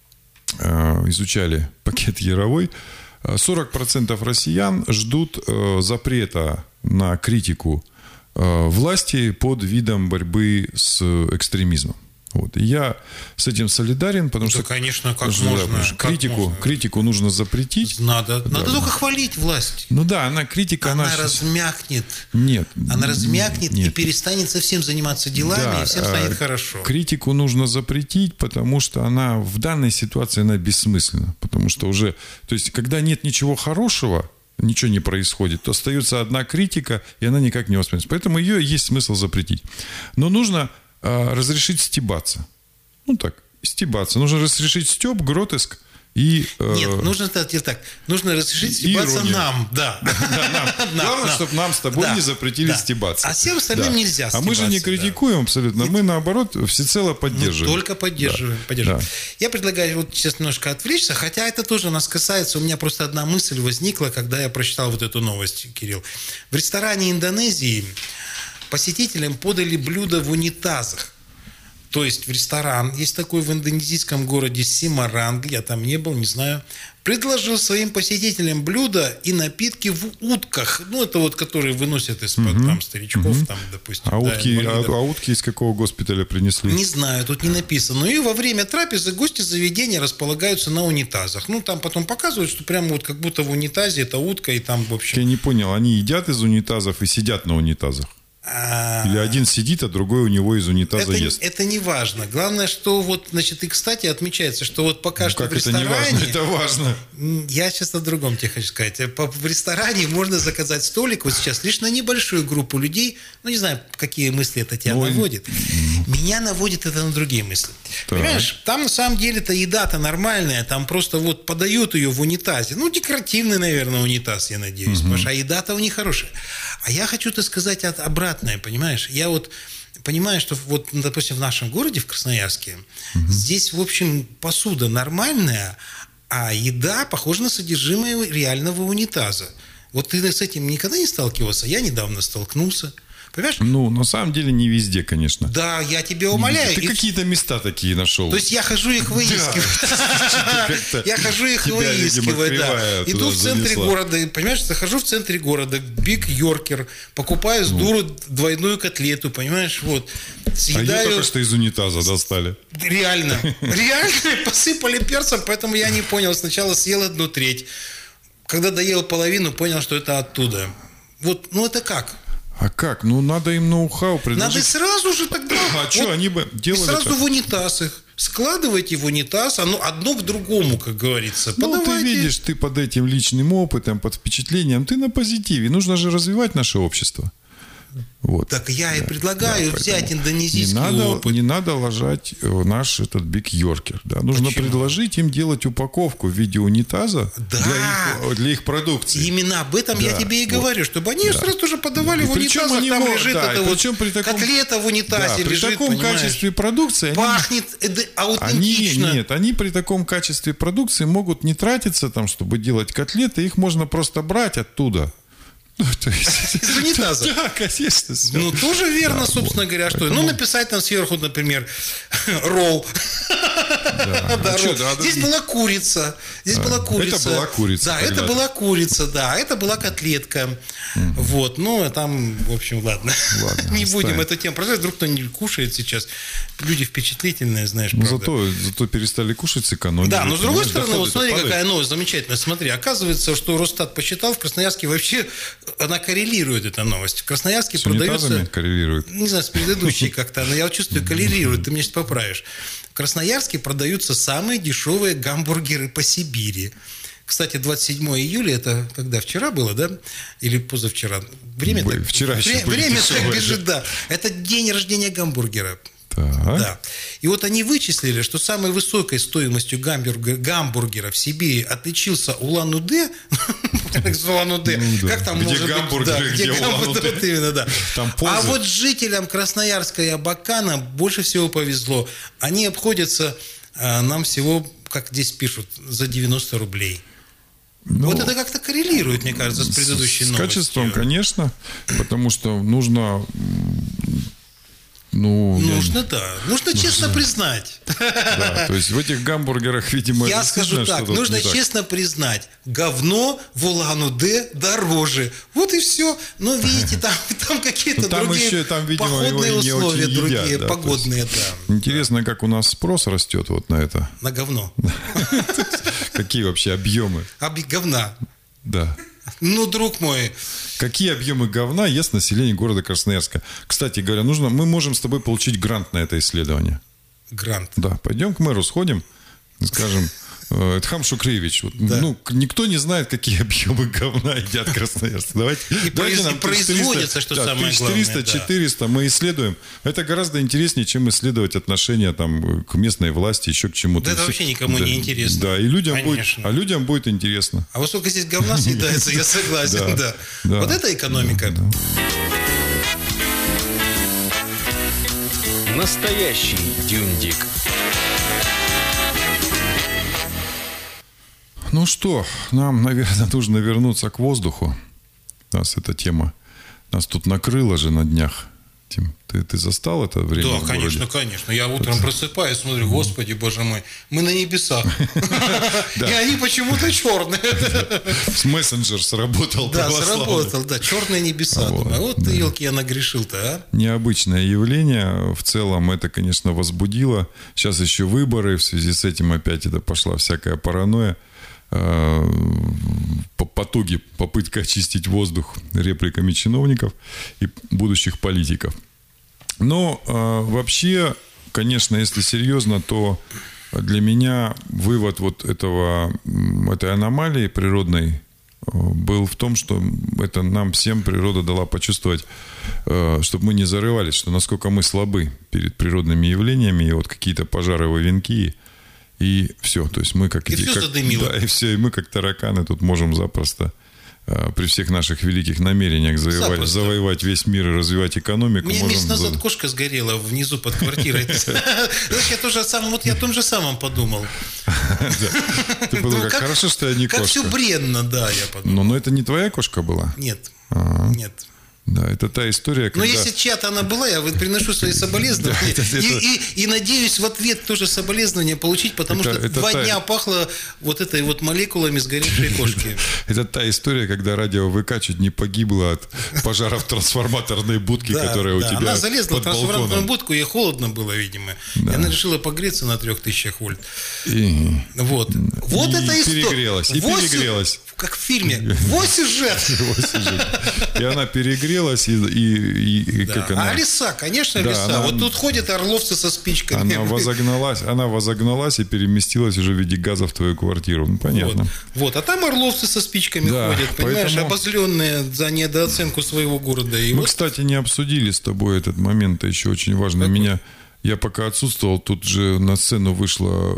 изучали пакет Яровой, 40% россиян ждут запрета на критику власти под видом борьбы с экстремизмом. Вот. И я с этим солидарен, потому что, конечно, как можно. Критику нужно запретить. Надо только хвалить власть. Ну да, она размякнет. Нет. Она размякнет и перестанет совсем заниматься делами, да, и всем станет хорошо. Критику нужно запретить, потому что она в данной ситуации она бессмысленна. Потому что уже, то есть, когда нет ничего хорошего, ничего не происходит, то остается одна критика, и она никак не воспринимается. Поэтому ее есть смысл запретить. Но нужно разрешить стебаться. Ну так, стебаться. Нужно разрешить стеб, гротеск и... Нет, нужно так. Нужно разрешить стебаться нам. Да. Главное, чтобы нам с тобой не запретили стебаться. А всем остальным нельзя стебаться. А мы же не критикуем абсолютно. Мы, наоборот, всецело поддерживаем. Мы только поддерживаем. Я предлагаю вот сейчас немножко отвлечься, хотя это тоже нас касается. У меня просто одна мысль возникла, когда я прочитал вот эту новость, Кирилл. В ресторане Индонезии посетителям подали блюда в унитазах. То есть в ресторан, есть такой в индонезийском городе Семаранг, я там не был, не знаю, предложил своим посетителям блюда и напитки в утках. Ну, это вот, которые выносят из-под там старичков, там, допустим. А утки из какого госпиталя принесли? Не знаю, тут не написано. И во время трапезы гости заведения располагаются на унитазах. Ну, там потом показывают, что прямо вот как будто в унитазе это утка, и там, в общем... Я не понял, они едят из унитазов и сидят на унитазах? Или один сидит, а другой у него из унитаза ест. Это не важно. Главное, что вот, значит, и, кстати, отмечается, что вот пока что как в ресторане... это не важно? Это важно. Я сейчас о другом тебе хочу сказать. В ресторане можно заказать столик вот сейчас лишь на небольшую группу людей. Ну, не знаю, какие мысли это тебя наводит. Меня наводит это на другие мысли. Так. Понимаешь, там на самом деле-то еда-то нормальная, там просто вот подают ее в унитазе. Ну, декоративный, наверное, унитаз, я надеюсь. Потому что еда-то у них хорошая. А я хочу тебе сказать обратное, понимаешь? Я вот понимаю, что вот, допустим, в нашем городе, в Красноярске, здесь, в общем, посуда нормальная, а еда похожа на содержимое реального унитаза. Вот ты с этим никогда не сталкивался? Я недавно столкнулся. Понимаешь? Ну, на самом деле, не везде, конечно. Да, я тебя умоляю. Ты какие-то места такие нашел. То есть я хожу их выискивать. Я хожу их выискивать, да. Иду в центре города, понимаешь, захожу в центре города, Биг Йоркер, покупаю с дуру двойную котлету, понимаешь, вот. А ее только что из унитаза достали. Реально. Посыпали перцем, поэтому я не понял. Сначала съел 1/3. Когда доел половину, понял, что это оттуда. Вот, ну это как? А как? Ну, надо им ноу-хау предложить. Надо сразу же тогда... А что, они бы делали сразу так? в унитаз их. Складывайте в унитаз, одно к другому, как говорится. Ну, Подавайте. ты видишь, ты под этим личным опытом, под впечатлением, ты на позитиве. Нужно же развивать наше общество. Вот. Так я и предлагаю взять индонезийский опыт. Не надо ложать наш этот Биг Йоркер. Да? Нужно предложить им делать упаковку в виде унитаза для их продукции. Именно об этом я тебе и говорю, чтобы они сразу же подавали в унитаз, там лежит эта вот котлета в унитазе лежит, при таком качестве продукции пахнет аутентично. Они при таком качестве продукции могут не тратиться там, чтобы делать котлеты, их можно просто брать оттуда. Из унитаза. Да, конечно. Ну, тоже верно, собственно говоря, что. Ну, написать там сверху, например, ролл. Здесь была курица. Это была курица. Да, это была курица, да. Это была котлетка. Вот. Ну, там, в общем, ладно. Не будем эту тему. Просто вдруг кто-нибудь кушает сейчас. Люди впечатлительные, знаешь, правда. Зато перестали кушать, сэкономили. Да, но с другой стороны, вот смотри, какая новость замечательная. Смотри, оказывается, что Росстат посчитал, в Красноярске вообще она коррелирует, эта новость. В Красноярске с продается... коррелирует. Не знаю, с предыдущей как-то, но я чувствую, коррелирует. Ты меня сейчас поправишь. В Красноярске продаются самые дешевые гамбургеры по Сибири. Кстати, 27 июля, это когда? Вчера было, да? Или позавчера? Время так бежит, да. Это день рождения гамбургера. Так. Да. И вот они вычислили, что самой высокой стоимостью гамбургера в Сибири отличился Улан-Удэ. Как там может быть? Где Улан-Удэ? Именно, да. А вот жителям Красноярска и Абакана больше всего повезло. Они обходятся нам всего, как здесь пишут, за 90 рублей. Вот это как-то коррелирует, мне кажется, с предыдущей новостью. С качеством, конечно, потому что нужно... Нужно честно признать. Да, то есть в этих гамбургерах, видимо, я скажу так, нужно честно признать, говно в Улан-Удэ дороже. Вот и все. Но видите, там какие-то другие походные условия, другие погодные. Интересно, как у нас спрос растет вот на это. На говно. Какие вообще объемы? Говна. Да. Ну, друг мой. Какие объемы говна ест население города Красноярска? Кстати говоря, мы можем с тобой получить грант на это исследование. Грант? Да, пойдем к мэру сходим, скажем, Эдхам Шукриевич, никто не знает, какие объемы говна едят красноярцы. Давайте нам производится, что самое главное. 300-400 мы исследуем. Это гораздо интереснее, чем исследовать отношения там, к местной власти, еще к чему-то. Да это вообще никому не интересно. Да, и людям будет интересно. А вот сколько здесь говна съедается, я согласен, да. Вот это экономика. Настоящий дюндик. Ну что, нам, наверное, нужно вернуться к воздуху. Нас эта тема, нас тут накрыло же на днях. Тим, ты застал это время? Да, конечно. Я утром просыпаюсь, смотрю, Господи, Боже мой, мы на небесах. И они почему-то черные. Мессенджер сработал. Да, сработал, да, черные небеса. Думаю, вот ты, елки, я нагрешил-то, а? Необычное явление. В целом это, конечно, возбудило. Сейчас еще выборы. В связи с этим опять это пошла всякая паранойя. потуги, попытка очистить воздух репликами чиновников и будущих политиков. Но вообще, конечно, если серьезно, то для меня вывод вот этой аномалии природной был в том, что это нам всем природа дала почувствовать, чтобы мы не зарывались, что насколько мы слабы перед природными явлениями, и вот какие-то пожары во венки, и все. То есть мы как... И все задымило. Да, и все, и мы как тараканы тут можем запросто при всех наших великих намерениях завоевать весь мир и развивать экономику. У меня месяц назад кошка сгорела внизу под квартирой. Я о том же самом подумал. Ты подумал, как хорошо, что я не кошка. Как все бренно, да, я подумал. Но это не твоя кошка была? Нет. Нет. Да, это та история, когда... Но если чья-то она была, я приношу свои соболезнования. И надеюсь в ответ тоже соболезнования получить, потому что 2 дня пахло вот этой вот молекулами сгоревшей кошки. Это та история, когда радио ВК чуть не погибло от пожара в трансформаторной будке, которая у тебя под балконом. Она залезла в трансформаторную будку, ей холодно было, видимо. И она решила погреться на 3000 вольт. Вот это история. И перегрелась. Как в фильме. Вот сюжет. И она перегрелась, и как она... А лиса, конечно, лиса. Вот тут ходят орловцы со спичками. Она возогналась и переместилась уже в виде газа в твою квартиру. Ну, понятно. Вот. А там орловцы со спичками ходят, понимаешь, обозленные за недооценку своего города. Мы, кстати, не обсудили с тобой этот момент, это еще очень важно. Я пока отсутствовал, тут же на сцену вышла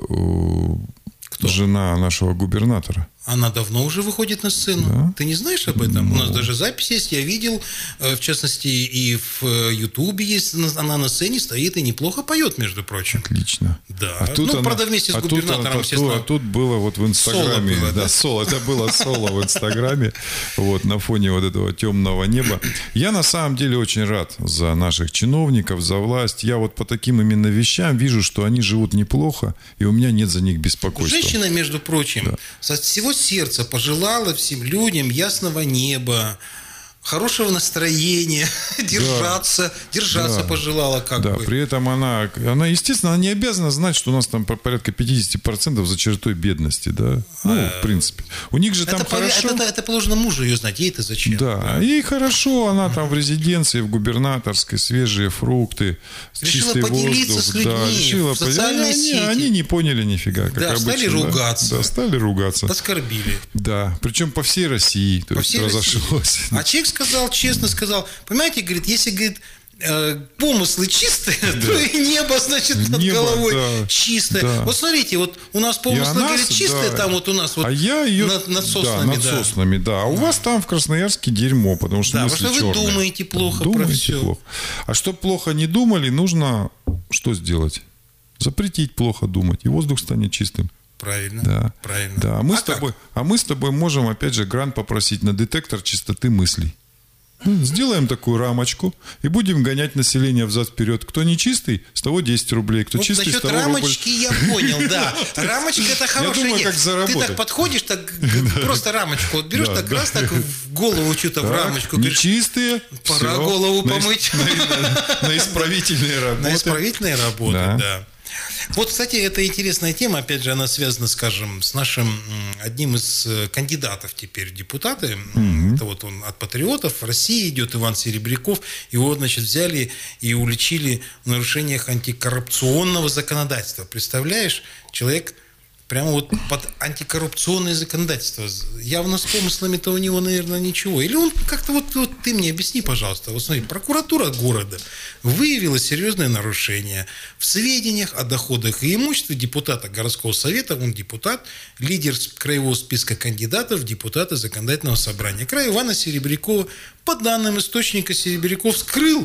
жена нашего губернатора. Она давно уже выходит на сцену. Да? Ты не знаешь об этом? У нас даже запись есть, я видел. В частности, и в Ютубе есть. Она на сцене стоит и неплохо поет, между прочим. Отлично. Да. Правда, вместе с губернатором, естественно. А тут было вот в Инстаграме. Соло было, соло. Это было соло в Инстаграме. Вот, на фоне вот этого темного неба. Я на самом деле очень рад за наших чиновников, за власть. Я вот по таким именно вещам вижу, что они живут неплохо, и у меня нет за них беспокойства. Женщина, между прочим, со всего сердца пожелала всем людям ясного неба, хорошего настроения, держаться пожелала бы. При этом она, естественно, она не обязана знать, что у нас там порядка 50% за чертой бедности, да. В принципе. У них же там хорошо. Это положено мужу ее знать, ей-то зачем? Да, ей хорошо, она там в резиденции, в губернаторской, свежие фрукты, чистый воздух. Решила поделиться с людьми в социальной сети. Они не поняли нифига, как обычно. Стали ругаться. Да, стали ругаться. Оскорбили. Да, причем по всей России. То есть разошлось. А человек честно сказал, понимаете, говорит, если, говорит, помыслы чистые, то и небо, значит, над головой чистое. Да. Вот смотрите, вот у нас помыслы, говорит, чистые, там вот у нас вот над соснами. Над соснами, да. А у вас там в Красноярске дерьмо, потому что мысли черные. Потому что вы думаете плохо про все. Плохо. А чтобы плохо не думали, нужно что сделать? Запретить плохо думать, и воздух станет чистым. Правильно. Да. Правильно. Да. А мы с тобой можем, опять же, грант попросить на детектор чистоты мыслей. Сделаем такую рамочку и будем гонять население взад-вперед. Кто не чистый, с того 10 рублей. Кто чистый, с того рамочки рубль. Я понял, да. Рамочка это хорошая. Я думаю, как заработать. Ты так подходишь, так просто рамочку вот берешь, так раз, так в голову что-то в рамочку. Нечистые. Пора голову помыть. На исправительные работы. На исправительные работы, да. Вот, кстати, это интересная тема, опять же, она связана, скажем, с нашим одним из кандидатов теперь в депутаты. Это вот он от патриотов в России идет, Иван Серебряков. Его, значит, взяли и уличили в нарушениях антикоррупционного законодательства. Представляешь, человек прямо вот под антикоррупционное законодательство. Явно с помыслами-то у него, наверное, ничего. Или он как-то вот ты мне объясни, пожалуйста. Вот смотри, прокуратура города выявила серьезное нарушение в сведениях о доходах и имуществе депутата городского совета. Он депутат, лидер краевого списка кандидатов в депутаты законодательного собрания края Ивана Серебрякова. По данным источника, Серебряков скрыл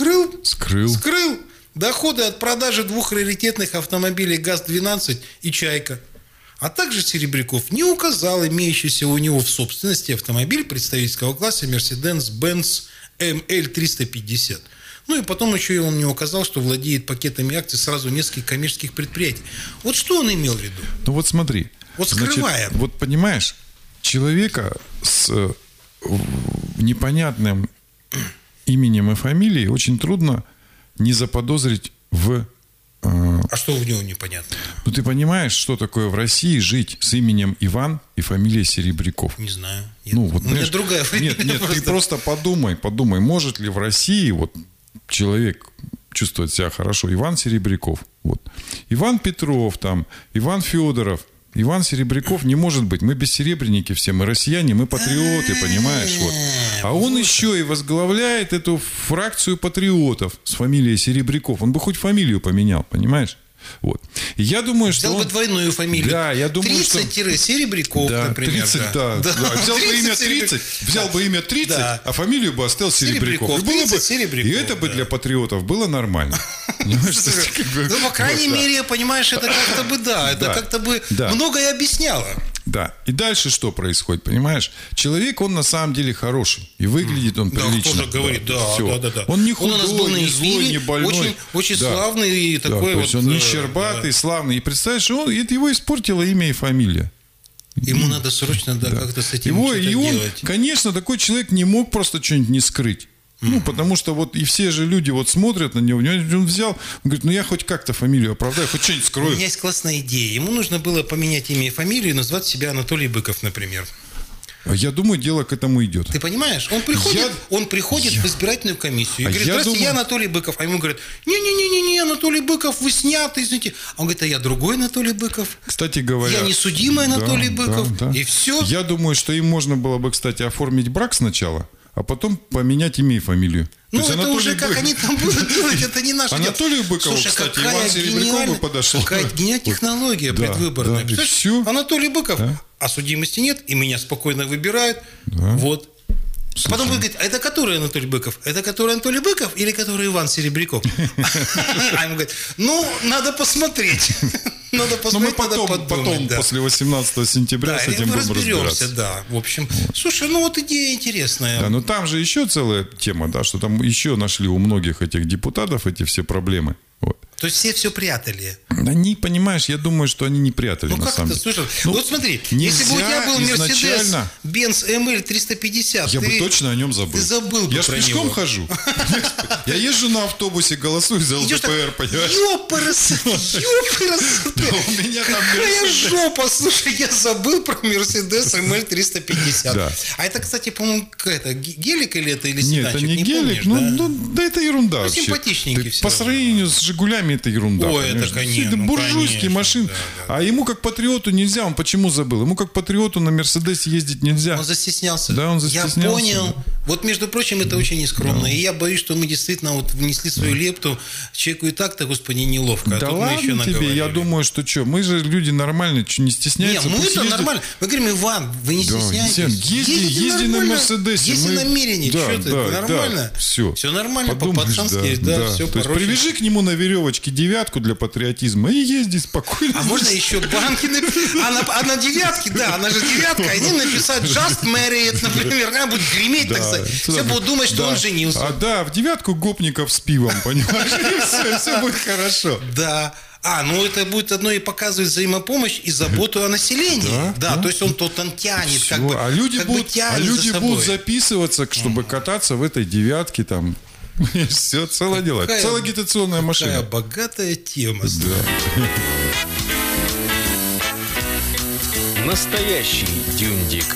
доходы от продажи 2 раритетных автомобилей ГАЗ-12 и «Чайка». А также Серебряков не указал имеющийся у него в собственности автомобиль представительского класса Mercedes-Benz ML350. Ну и потом еще он не указал, что владеет пакетами акций сразу нескольких коммерческих предприятий. Вот что он имел в виду? Ну вот смотри. Вот скрывает. Значит, вот понимаешь, человека с непонятным именем и фамилией очень трудно не заподозрить в А что в него непонятно? Ну, ты понимаешь, что такое в России жить с именем Иван и фамилией Серебряков? Не знаю. Нет. Ну, вот, у меня другая фамилия. Нет, ты просто подумай, может ли в России вот человек чувствовать себя хорошо? Иван Серебряков. Вот. Иван Петров, там, Иван Федоров. Иван Серебряков не может быть. Мы бессеребренники все, мы россияне, мы патриоты, понимаешь? Вот. А он еще и возглавляет эту фракцию патриотов с фамилией Серебряков. Он бы хоть фамилию поменял, понимаешь? Вот. И я думаю, что взял бы двойную фамилию. Да, я думаю, 30-Серебряков, да, например. 30, да. Взял бы имя 30, взял бы имя 30, да. а фамилию бы оставил Серебряков. Серебряков. И это бы для патриотов было нормально. Ну, по крайней мере, понимаешь, это как-то бы, это как-то бы многое объясняло. Да. И дальше что происходит, понимаешь? Человек, он на самом деле хороший. И выглядит он прилично. Да, кто-то говорит, да. Он не худой, он у нас был на не злой, не больной. Очень славный и такой то вот... есть он не щербатый, славный. И представляешь, его испортило имя и фамилия. Ему надо срочно как-то с этим что-то делать. Конечно, такой человек не мог просто что-нибудь не скрыть. Ну, потому что вот и все же люди вот смотрят на него, он взял, он говорит, я хоть как-то фамилию оправдаю, хоть что-нибудь скрою. У меня есть классная идея. Ему нужно было поменять имя и фамилию и назвать себя Анатолий Быков, например. Я думаю, дело к этому идет. Ты понимаешь? Он приходит в избирательную комиссию и говорит, здравствуйте, я Анатолий Быков. А ему говорят, не, Анатолий Быков, вы сняты, извините. А он говорит, а я другой Анатолий Быков. Кстати говоря... Я не судимый Анатолий Быков. И все. Я думаю, что им можно было бы, кстати, оформить брак сначала, а потом поменять имя и фамилию. Ну, это Анатолий уже как они там будут делать, это не наше дело. Анатолию Быкову, кстати, Иван Серебряков бы подошел. Какая гениальная технология предвыборная. Все. Анатолий Быков, а судимости нет, и меня спокойно выбирают. Вот. Слушай. Потом будет говорить, а это который Анатолий Быков? Это который Анатолий Быков или который Иван Серебряков? А ему говорят, надо посмотреть. Надо посмотреть, надо подумать. Потом, после 18 сентября с этим будем разбираться. Да, в общем. Слушай, вот идея интересная. Да, но там же еще целая тема, да, что там еще нашли у многих этих депутатов эти все проблемы. Вот. То есть все прятали? Они, понимаешь, я думаю, что они не прятали, на самом деле. Слушай, вот смотри, если бы у тебя был Mercedes-Benz ML 350, я бы точно о нем забыл. Ты забыл бы я же пешком хожу. Я езжу на автобусе, голосую за ЛДПР, понимаешь? У меня там какая жопа, слушай, я забыл про Mercedes ML 350. А это, кстати, по-моему, гелик или это, или седанчик? Нет, это не гелик, да это ерунда вообще. Симпатичненький все. По сравнению с «Жигулями» это ерунда. Ой, это, конечно. Это буржуйские машины. Да. А ему как патриоту нельзя. Он почему забыл? Ему как патриоту на «Мерседесе» ездить нельзя. Он застеснялся. Да, он застеснялся. Я понял. Вот, между прочим, это очень нескромно. Да. И я боюсь, что мы действительно внесли свою лепту. Человеку и так-то, господи, неловко. Да ладно тебе, я думаю, что что? Мы же люди нормальные, что не стесняются. Нет, мы-то нормально. Мы говорим, Иван, вы не стесняйтесь. Езди на «Мерседесе». Есть намерение. Что ты? Нормально. Все нормально, по-пацански. Да, все по-русски. Привяжи к нему на веревочке 9 для патриотизма и езди спокойно. А можно еще банки написать? А на 9, да, она же 9, они написать «Just Married», например, она будет греметь, так сказать. Все будут думать, что он женился. А да, в 9 гопников с пивом, понимаешь? Все будет хорошо. Да. Это будет одно и показывать взаимопомощь и заботу о населении. Да, то есть он тянет, как бы. А люди будут записываться, чтобы кататься в этой 9 там. Все, целое дело. Целая агитационная машина. Какая богатая тема. Да. Настоящий дюндик.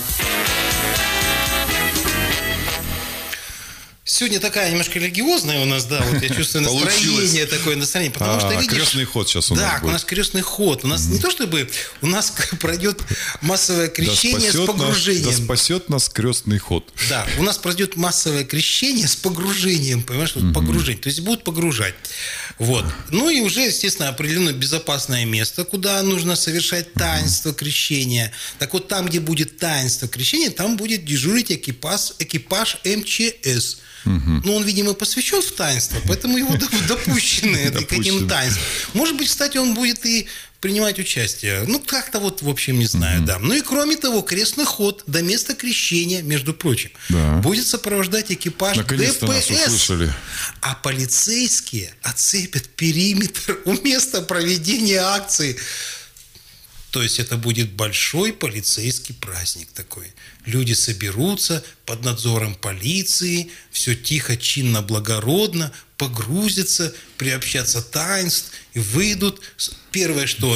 Сегодня такая немножко религиозная у нас, да, вот я чувствую настроение, такое настроение, потому что, видишь... Крестный ход сейчас у нас будет. Да, у нас крестный ход. У нас не то чтобы... У нас пройдет массовое крещение с погружением. Да спасет нас крестный ход. Да, у нас пройдет массовое крещение с погружением, понимаешь, вот погружение. То есть будут погружать. Вот. Ну и уже, естественно, определено безопасное место, куда нужно совершать таинство крещения. Так вот, там, где будет таинство крещения, там будет дежурить экипаж МЧС. Ну, он, видимо, посвящен в таинство, поэтому его допущены к этим таинствам. Может быть, кстати, он будет и принимать участие. Ну, как-то вот, в общем, не знаю, да. Ну и кроме того, крестный ход до места крещения, между прочим, будет сопровождать экипаж ДПС. А полицейские оцепят периметр у места проведения акции. То есть это будет большой полицейский праздник такой. Люди соберутся под надзором полиции, все тихо, чинно, благородно, погрузятся, приобщатся таинств и выйдут. Первое, что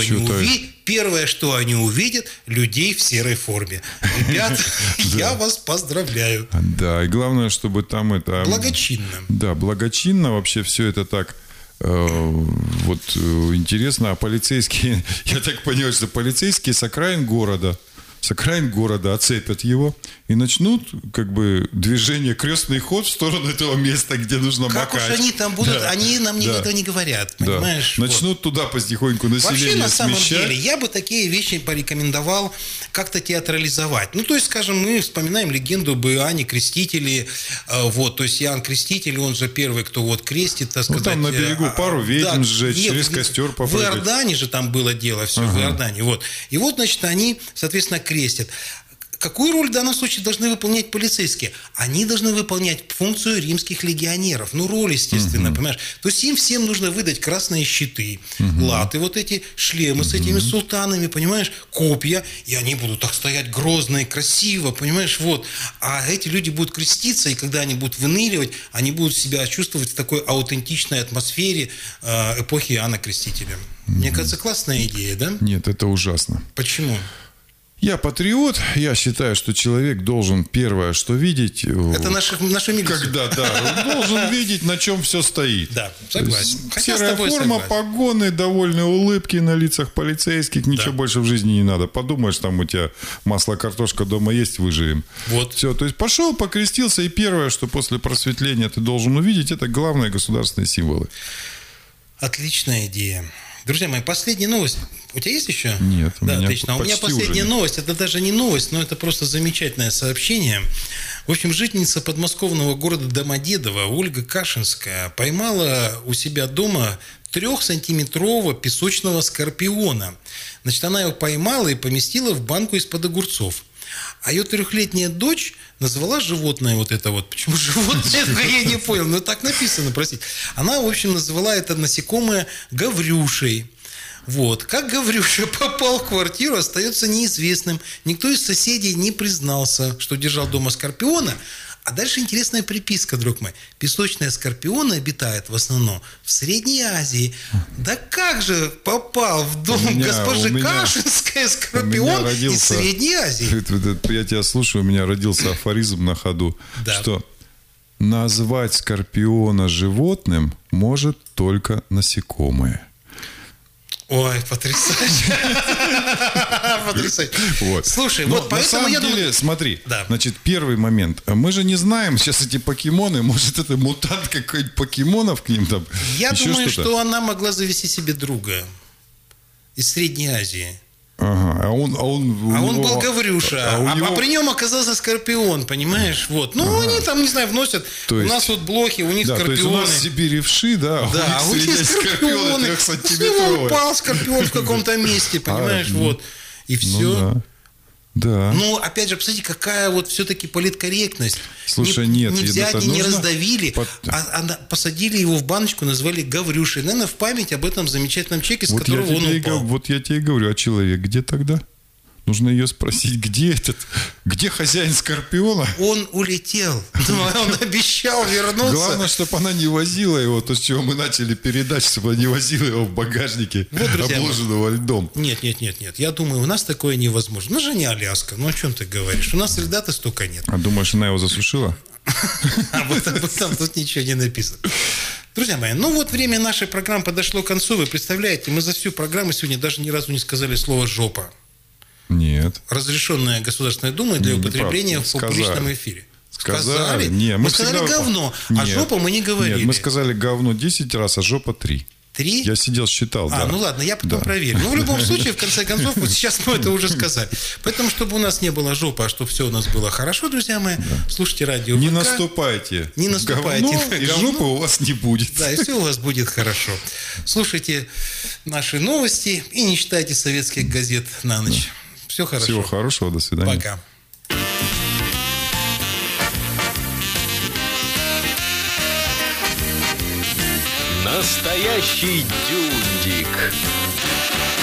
они увидят, людей в серой форме. Ребят, я вас поздравляю. Да, и главное, чтобы там это... Благочинно. Да, благочинно. Вообще все это так... интересно, а полицейские, я так понимаю, что полицейские с окраин города оцепят его и начнут движение, крестный ход в сторону этого места, где нужно макать. Как уж они там будут, они нам никогда не говорят, понимаешь? Да. Начнут туда потихоньку население вообще, на самом смещать. деле, я бы такие вещи порекомендовал как-то театрализовать. То есть, скажем, мы вспоминаем легенду об Иоанне Крестителе. То есть, Иоанн Креститель, он же первый, кто крестит, так сказать. Там на берегу пару ведьм сжечь, через костер попрыгать. В Иордане же там было дело, все, в Иордане. И значит, они, соответственно, крестят. Какую роль в данном случае должны выполнять полицейские? Они должны выполнять функцию римских легионеров. Роль, естественно, понимаешь? То есть им всем нужно выдать красные щиты, латы, эти шлемы с этими султанами, понимаешь, копья, и они будут так стоять грозно и красиво, понимаешь, А эти люди будут креститься, и когда они будут выныривать, они будут себя чувствовать в такой аутентичной атмосфере эпохи Иоанна Крестителя. Мне кажется, классная идея, да? Нет, это ужасно. Почему? Я патриот, я считаю, что человек должен первое, что видеть... Это наша милиция. Он должен видеть, на чем все стоит. Да, согласен. Серая форма, погоны, довольные улыбки на лицах полицейских, ничего больше в жизни не надо. Подумаешь, там у тебя масло, картошка дома есть, выживем. Все, то есть пошел, покрестился, и первое, что после просветления ты должен увидеть, это главные государственные символы. Отличная идея. Друзья мои, последняя новость. У тебя есть еще? Нет, у меня отлично. У меня последняя новость. Это даже не новость, но это просто замечательное сообщение. В общем, жительница подмосковного города Домодедово Ольга Кашинская поймала у себя дома 3-сантиметрового песочного скорпиона. Значит, она его поймала и поместила в банку из-под огурцов. А ее 3-летняя дочь назвала животное Почему животное? Я не понял. Так написано, простите. Она, в общем, назвала это насекомое Гаврюшей. Как Гаврюша попал в квартиру, остается неизвестным. Никто из соседей не признался, что держал дома скорпиона. А дальше интересная приписка, друг мой. Песочные скорпионы обитают в основном в Средней Азии. Да как же попал в дом госпожи Кашинской скорпион из Средней Азии? Я тебя слушаю, у меня родился афоризм на ходу, что назвать скорпиона животным может только насекомое. Ой, потрясающе. Потрясающе. Слушай, поэтому я думаю... Смотри, значит, первый момент. Мы же не знаем сейчас эти покемоны, может, это мутант какой-нибудь покемонов к ним там. Я думаю, что она могла завести себе друга из Средней Азии. Ага, а он был Гаврюша, а при нем оказался скорпион, понимаешь? Они там, не знаю, вносят. У нас блохи, у них скорпионы. То есть у нас в Сибири вши, да, у них скорпионы. С него упал скорпион в каком-то месте, понимаешь? И все. Да. Опять же, посмотрите, какая все-таки политкорректность. Слушай, нет. Не взяли, не раздавили, а посадили его в баночку, назвали Гаврюшей. Наверное, в память об этом замечательном человеке, с которого он упал. Я тебе и говорю, а человек где тогда? Нужно ее спросить, где хозяин скорпиона? Он улетел. Он обещал вернуться. Главное, чтобы она не возила его, то, с чего мы начали передачу, чтобы она не возила его в багажнике, обложенного льдом. Нет. Я думаю, у нас такое невозможно. же не Аляска. О чем ты говоришь? У нас льда-то столько нет. А думаешь, она его засушила? Об этом тут ничего не написано. Друзья мои, время нашей программы подошло к концу. Вы представляете, мы за всю программу сегодня даже ни разу не сказали слово «жопа». Нет. Разрешенная Государственной Думой для употребления в публичном эфире. Сказали? Нет, мы сказали говно, а жопа мы не говорили. Нет, мы сказали говно 10 раз, а жопа 3. 3? Я сидел, считал, да. Ладно, я потом проверю. В любом случае, в конце концов, сейчас мы это уже сказали. Поэтому, чтобы у нас не было жопы, а чтобы все у нас было хорошо, друзья мои, слушайте радио ВК. Не наступайте. Не наступайте. Говно, и жопы у вас не будет. Да, и все у вас будет хорошо. Слушайте наши новости и не читайте советских газет на ночь. Все хорошо. Всего хорошего, до свидания. Пока. Настоящий дюндик.